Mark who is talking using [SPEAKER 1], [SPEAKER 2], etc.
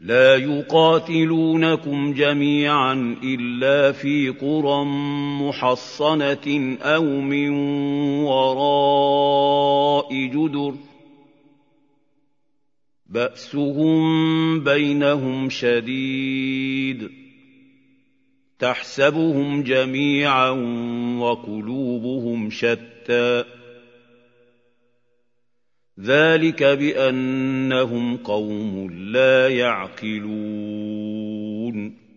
[SPEAKER 1] لَا يُقَاتِلُونَكُمْ جَمِيعًا إِلَّا فِي قُرًى مُّحَصَّنَةٍ أَوْ مِن وَرَاءِ جُدُرٍ ۚ بَأْسُهُم بَيْنَهُمْ شَدِيدٌ ۚ تَحْسَبُهُمْ جَمِيعًا وَقُلُوبُهُمْ شَتَّىٰ ۚ ذَٰلِكَ بِأَنَّهُمْ قَوْمٌ لَّا يَعْقِلُونَ